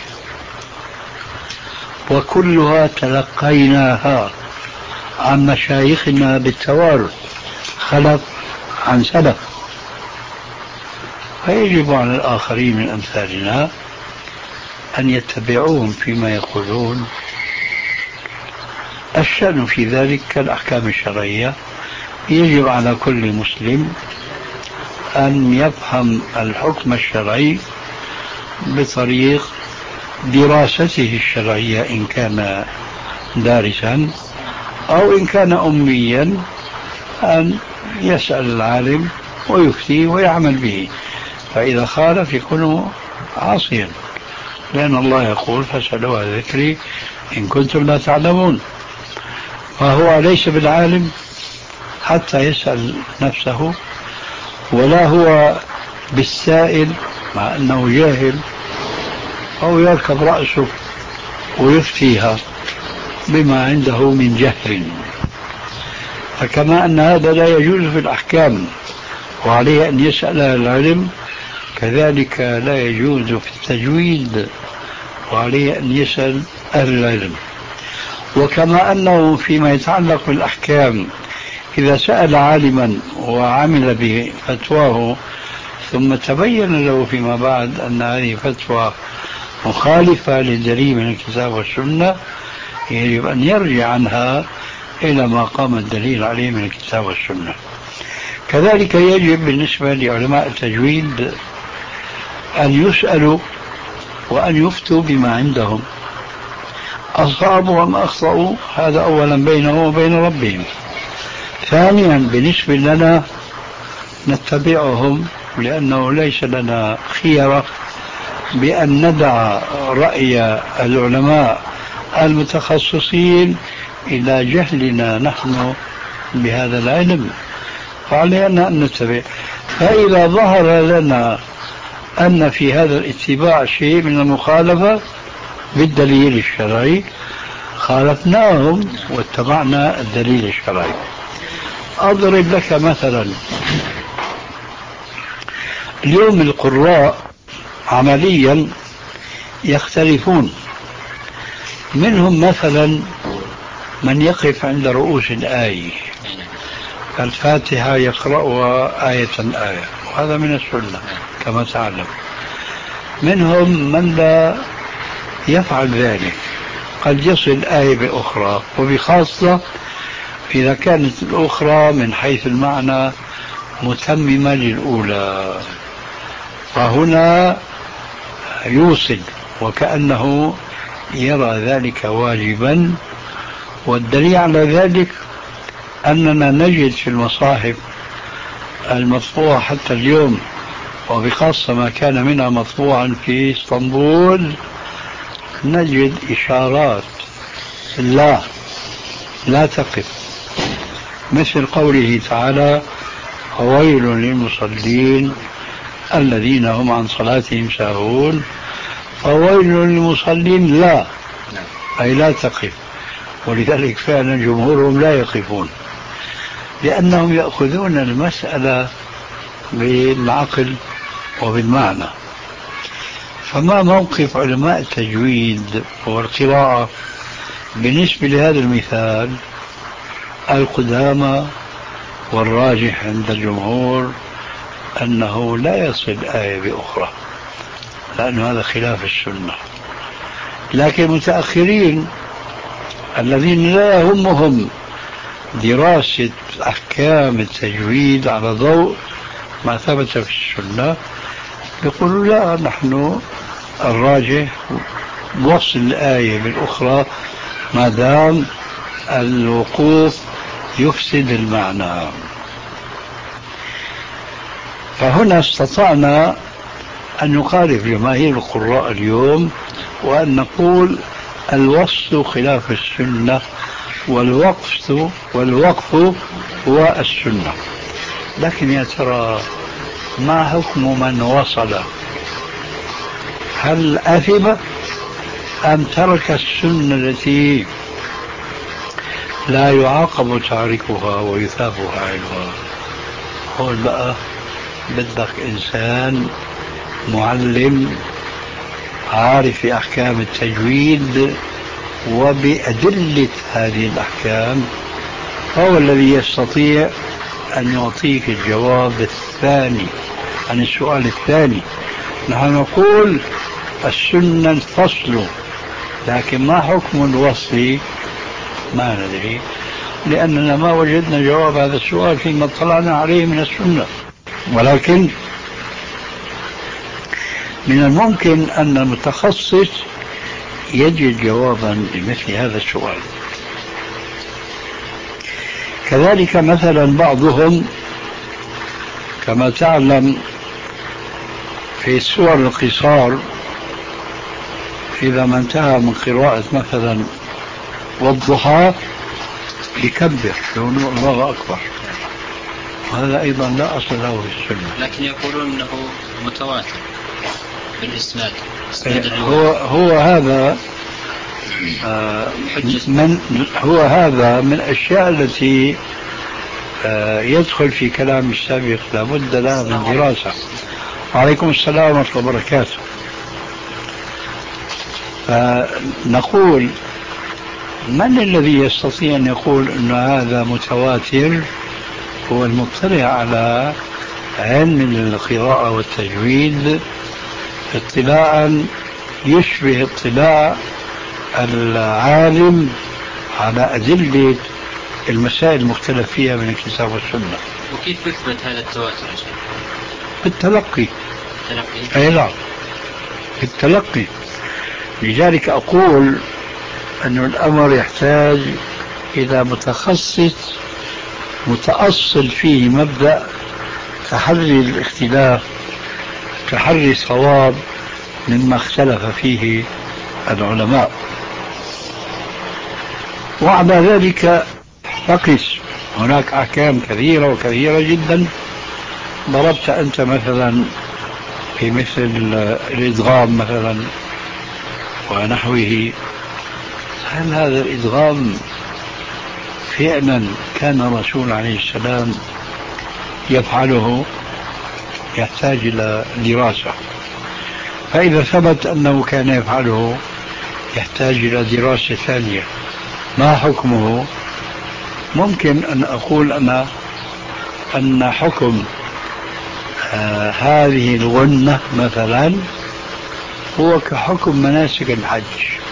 وكلها تلقيناها عن مشايخنا بالتوارث خلف عن سلف، فيجب على الآخرين من أمثالنا أن يتبعوهم فيما يقولون. الشأن في ذلك كالأحكام الشرعية، يجب على كل مسلم أن يفهم الحكم الشرعي بطريق دراسته الشرعية إن كان دارسا، أو إن كان أميا أن يسأل العالم ويفتي ويعمل به، فإذا خالف يكون عاصيا، لأن الله يقول فاسألوا عن ذكري إن كنتم لا تعلمون. فهو ليس بالعالم حتى يسأل نفسه، ولا هو بالسائل مع أنه جاهل أو يركب رأسه ويفتيها بما عنده من جهل. فكما أن هذا لا يجوز في الأحكام وعليه أن يسأل العلم، كذلك لا يجوز في التجويد وعليه أن يسأل أهل العلم. وكما أنه فيما يتعلق بالأحكام إذا سأل عالما وعمل بفتواه ثم تبين له فيما بعد أن هذه فتوى مخالفة للدليل من الكتاب والسنة، يجب أن يرجع عنها إلى ما قام الدليل عليه من الكتاب والسنة. كذلك يجب بالنسبة لعلماء التجويد أن يسألوا وأن يفتوا بما عندهم، أصابوا أم أخطأوا هذا أولا بينهم وبين ربهم. ثانيا بالنسبة لنا نتبعهم، لأنه ليس لنا خيرة بأن ندع رأي العلماء المتخصصين إلى جهلنا نحن بهذا العلم، فعلينا أن نتبع. فإذا ظهر لنا أن في هذا الاتباع شيء من المخالفة بالدليل الشرعي خالفناهم واتبعنا الدليل الشرعي. أضرب لك مثلا، اليوم القراء عمليا يختلفون، منهم مثلا من يقف عند رؤوس الآية، الفاتحة يقرأها آية آية، وهذا من السنة كما تعلم. منهم من لا يفعل ذلك، قد يصل آية بأخرى، وبخاصة إذا كانت الأخرى من حيث المعنى متممة للأولى، فهنا يوصل وكأنه يرى ذلك واجبا. والدليل على ذلك أننا نجد في المصاحف المطبوعة حتى اليوم، وبخاصة ما كان منها مطبوعا في اسطنبول، نجد إشارات لا لا تقف، مثل قوله تعالى: ويل للمصلين الذين هم عن صلاتهم ساهون. فويل للمصلين لا، أي لا تقف. ولذلك فعلا جمهورهم لا يقفون، لأنهم يأخذون المسألة بالعقل وبالمعنى. فما موقف علماء التجويد والقراءة بالنسبة لهذا المثال؟ القدامى والراجح عند الجمهور أنه لا يصل آية بأخرى، لأن هذا خلاف السنة. لكن المتأخرين الذين لا يهمهم دراسة أحكام التجويد على ضوء ما ثبت في السنة يقولوا لا، نحن الراجح وصل الآية بالأخرى ما دام الوقوف يفسد المعنى. فهنا استطعنا أن نخالف جماهير القراء اليوم وأن نقول الوصف خلاف السنة، والوقف والوقف هو السنة. لكن يا ترى ما حكم من وصل؟ هل أثم أم ترك السنة التي لا يعاقب تاركها ويثاب فاعلها؟ قول بقى بدك إنسان معلم عارف في أحكام التجويد وبأدلة هذه الأحكام، هو الذي يستطيع أن يعطيك الجواب الثاني عن السؤال الثاني. نحن نقول السنة الفصل، لكن ما حكم الوصل ما ندري، لأننا ما وجدنا جواب هذا السؤال فيما اطلعنا عليه من السنة. ولكن من الممكن أن المتخصص يجد جوابا لمثل هذا السؤال. كذلك مثلا بعضهم كما تعلم في سور القصار إذا ما انتهى من قراءة مثلا والضحى يكبر يقول الله أكبر، هذا أيضا لا أصل له في السنة. لكن يقولون أنه متواتر بالإسناد. هو هو هذا آه من هو هذا من الأشياء التي آه يدخل في كلام السابق لابد لها من دراسة. وعليكم السلام ورحمة الله وبركاته. فنقول من الذي يستطيع أن يقول أن هذا متواتر هو المطلع على علم القراءة والتجويد اطلاعا يشبه اطلاع العالم على أدلة المسائل المختلف فيها من الكتاب والسنة. وكيف يثبت هذا التواتر؟ بالتلقي. التلقي؟ أي نعم، بالتلقي. لذلك أقول أن الأمر يحتاج إلى متخصص متأصل فيه مبدأ تحري الاختلاف، تحري الصواب مما اختلف فيه العلماء. وعلى ذلك فقس، هناك أحكام كثيرة وكثيرة جدا. ضربت أنت مثلا في مثل الإدغام مثلا ونحوه، هل هذا الإدغام فعلا كان الرسول عليه السلام يفعله؟ يحتاج إلى دراسة. فإذا ثبت أنه كان يفعله يحتاج إلى دراسة ثانية. ما حكمه؟ ممكن أن أقول أنا أن حكم آه هذه الغنة مثلا هو كحكم مناسك الحج،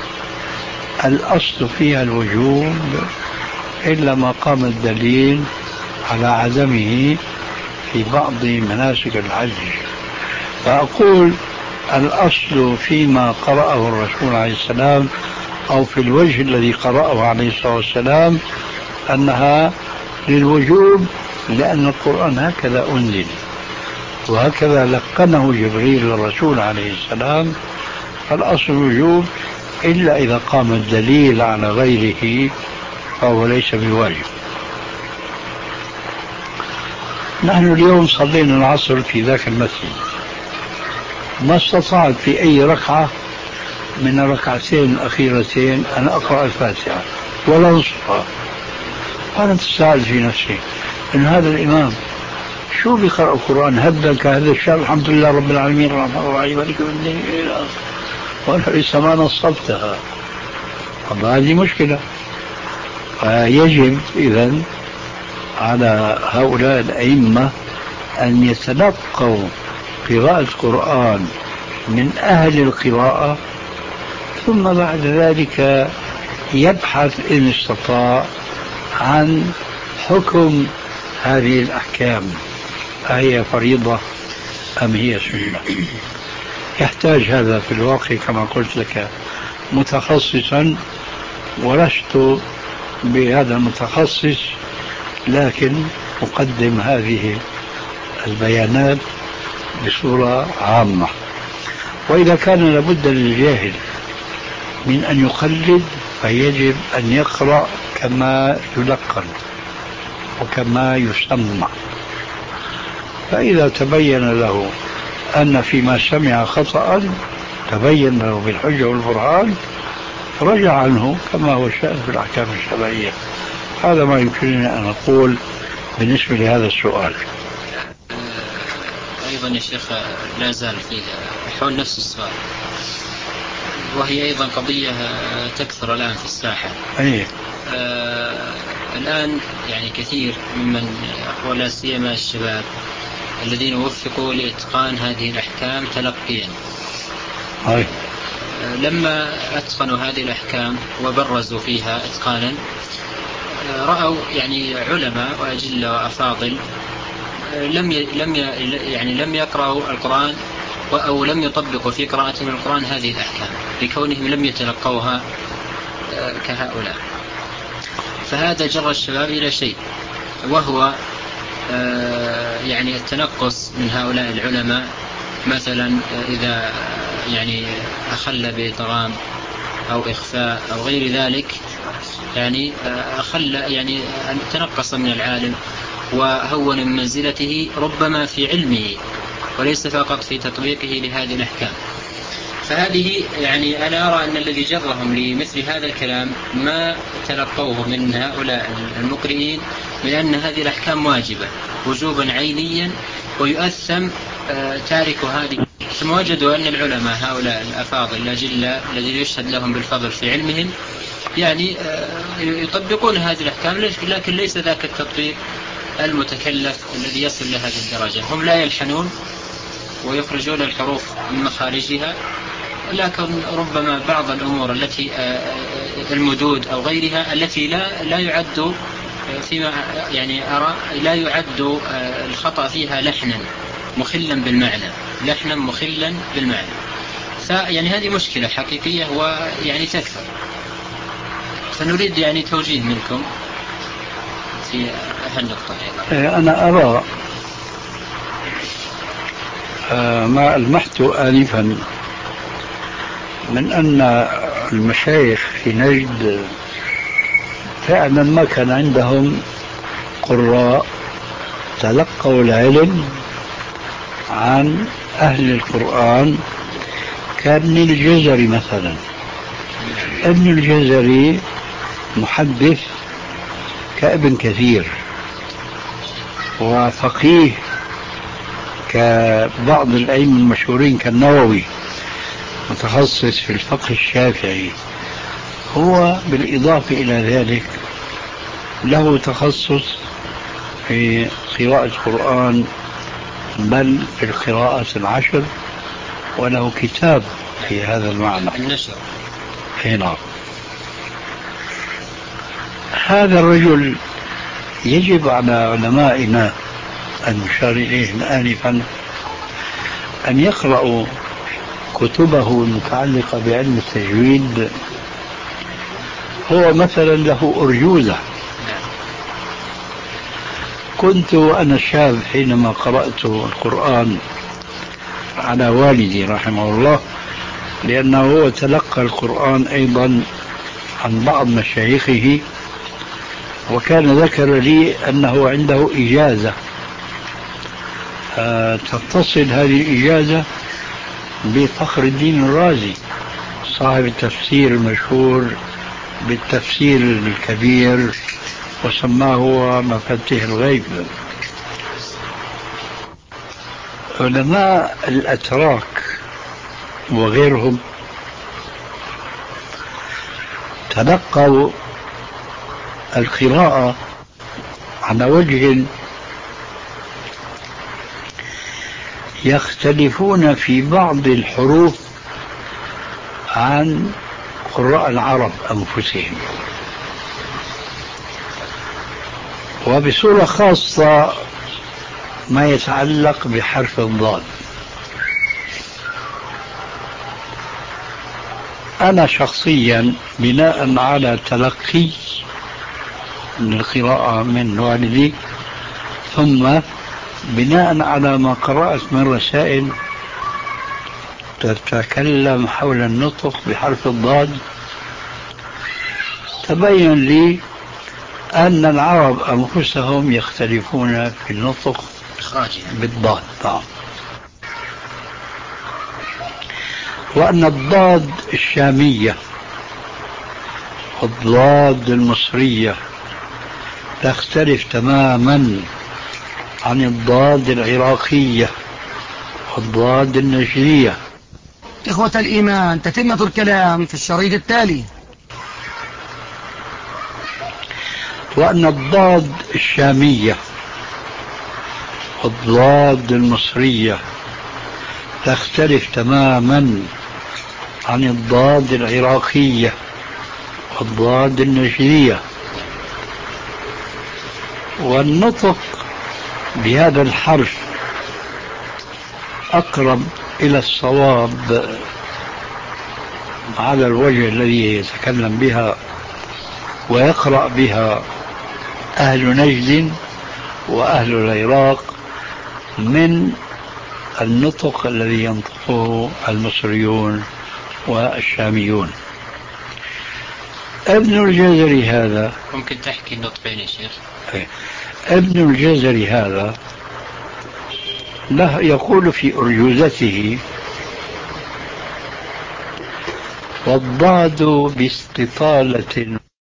الأصل فيها الوجوب إلا ما قام الدليل على عدمه في بعض مناسك الحج. فأقول الأصل فيما قرأه الرسول عليه السلام أو في الوجه الذي قرأه عليه الصلاة والسلام أنها للوجوب، لأن القرآن هكذا أنزل وهكذا لقنه جبريل للرسول عليه السلام. فالأصل الوجوب إلا إذا قام الدليل على غيره فهو ليس بواجب. نحن اليوم صلينا العصر في ذاك المسجد، ما استطعت في أي ركعة من الركعتين الأخيرتين أن أقرأ الفاتحة ولا نصفها. أنا تساءل في نفسي إن هذا الإمام شو بيقرأ القرآن هبدا كهذا الشاب، الحمد لله رب العالمين الرحمن الرحيم مالك يوم الدين، وأنا لسه ما نصبتها. والله هذه مشكلة. فيجب إذن على هؤلاء الأئمة أن يتلقوا قراءة القرآن من أهل القراءة، ثم بعد ذلك يبحث إن استطاع عن حكم هذه الأحكام، أهي فريضة أم هي سنة. يحتاج هذا في الواقع كما قلت لك متخصصا، ولست بهذا المتخصص، لكن أقدم هذه البيانات بصورة عامة. وإذا كان لابد للجاهل من أن يقلد فيجب أن يقرأ كما يلقن وكما يسمع. فإذا تبين له أن فيما سمع خطأ تبين له بالحجة والبرهان رجع عنه كما هو الشأن في الأحكام الشرعية. هذا ما يمكنني أن أقول بالنسبة لهذا السؤال. أيضا يا شيخ لا زال فيه حول نفس السؤال، وهي أيضا قضية تكثر الآن في الساحة. أيه. آه الآن يعني كثير ممن ولا سيما الشباب الذين وفقوا لإتقان هذه الأحكام تلقيا، أيه. آه لما أتقنوا هذه الأحكام وبرزوا فيها إتقانا آه رأوا يعني علماء وأجلة وأفاضل آه لم ي... لم ي... يعني لم يقرأوا القرآن أو لم يطبقوا في قراءتهم القرآن هذه الأحكام لكونهم لم يتلقوها آه كهؤلاء. فهذا جرى الشباب إلى شيء، وهو آه يعني التنقص من هؤلاء العلماء، مثلا إذا يعني أخل بإدغام أو إخفاء أو غير ذلك، يعني أخل يعني تنقص من العالم وهون من منزلته ربما في علمه وليس فقط في تطبيقه لهذه الأحكام. فهذه يعني أنا أرى أن الذي جرهم لمثل هذا الكلام ما تلقوه من هؤلاء المقرئين من أن هذه الأحكام واجبة وجوبا عينيا ويؤثم تارك هذه. ثم وجدوا أن العلماء هؤلاء الأفاضل الأجلة الذين يشهد لهم بالفضل في علمهم يعني يطبقون هذه الأحكام، لكن ليس ذاك التطبيق المتكلف الذي يصل لهذه الدرجة. هم لا يلحنون ويخرجون الحروف من مخارجها، لكن ربما بعض الأمور التي المدود أو غيرها التي لا لا يعد فيما يعني أرى لا يعد الخطأ فيها لحنا مخلا بالمعنى، لحنا مخلا بالمعنى. فيعني هذه مشكلة حقيقية ويعني تكثر، فنريد يعني توجيه منكم في هالنقطة. أنا أرى ما ألمحت آنفا من أن المشايخ في نجد فعلا ما كان عندهم قراء تلقوا العلم عن أهل القرآن كابن الجزري مثلا. ابن الجزري محدث كابن كثير، وفقيه كبعض الأئمة المشهورين كالنووي، متخصص في الفقه الشافعي. هو بالإضافة إلى ذلك له تخصص في قراءة القرآن، بل في القراءات العشر، وله كتاب في هذا المعنى النشر. هنا هذا الرجل يجب على علمائنا المشار إليه آنفا أن يقرأوا كتبه المتعلقة بعلم التجويد. هو مثلا له أرجوزة. كنت وأنا شاب حينما قرأت القرآن على والدي رحمه الله، لأنه هو تلقى القرآن أيضا عن بعض مشايخه، وكان ذكر لي أنه عنده إجازة تتصل هذه الإجازة بفخر الدين الرازي صاحب التفسير المشهور بالتفسير الكبير، وسماه هو مفاتيح الغيب. علماء الأتراك وغيرهم تلقوا القراءة على وجه يختلفون في بعض الحروف عن قراء العرب أنفسهم، وبصورة خاصة ما يتعلق بحرف الضاد. أنا شخصيا بناء على تلقي من القراءة من والدي، ثم بناء على ما قرأت من رسائل تتكلم حول النطق بحرف الضاد، تبين لي أن العرب أنفسهم يختلفون في النطق بالضاد، وأن الضاد الشامية والضاد المصرية تختلف تماما عن الضاد العراقية والضاد النجدية. إخوة الإيمان، تتمة الكلام في الشريط التالي. وأن الضاد الشامية والضاد المصرية تختلف تماما عن الضاد العراقية والضاد النجدية، والنطق بهذا الحرف أقرب إلى الصواب على الوجه الذي يتكلم بها ويقرأ بها أهل نجد وأهل العراق من النطق الذي ينطقه المصريون والشاميون. ابن الجزري هذا، ممكن تحكي النطقين يا شيخ؟ ابن الجزري هذا له يقول في أرجوزته: والضاد باستطالة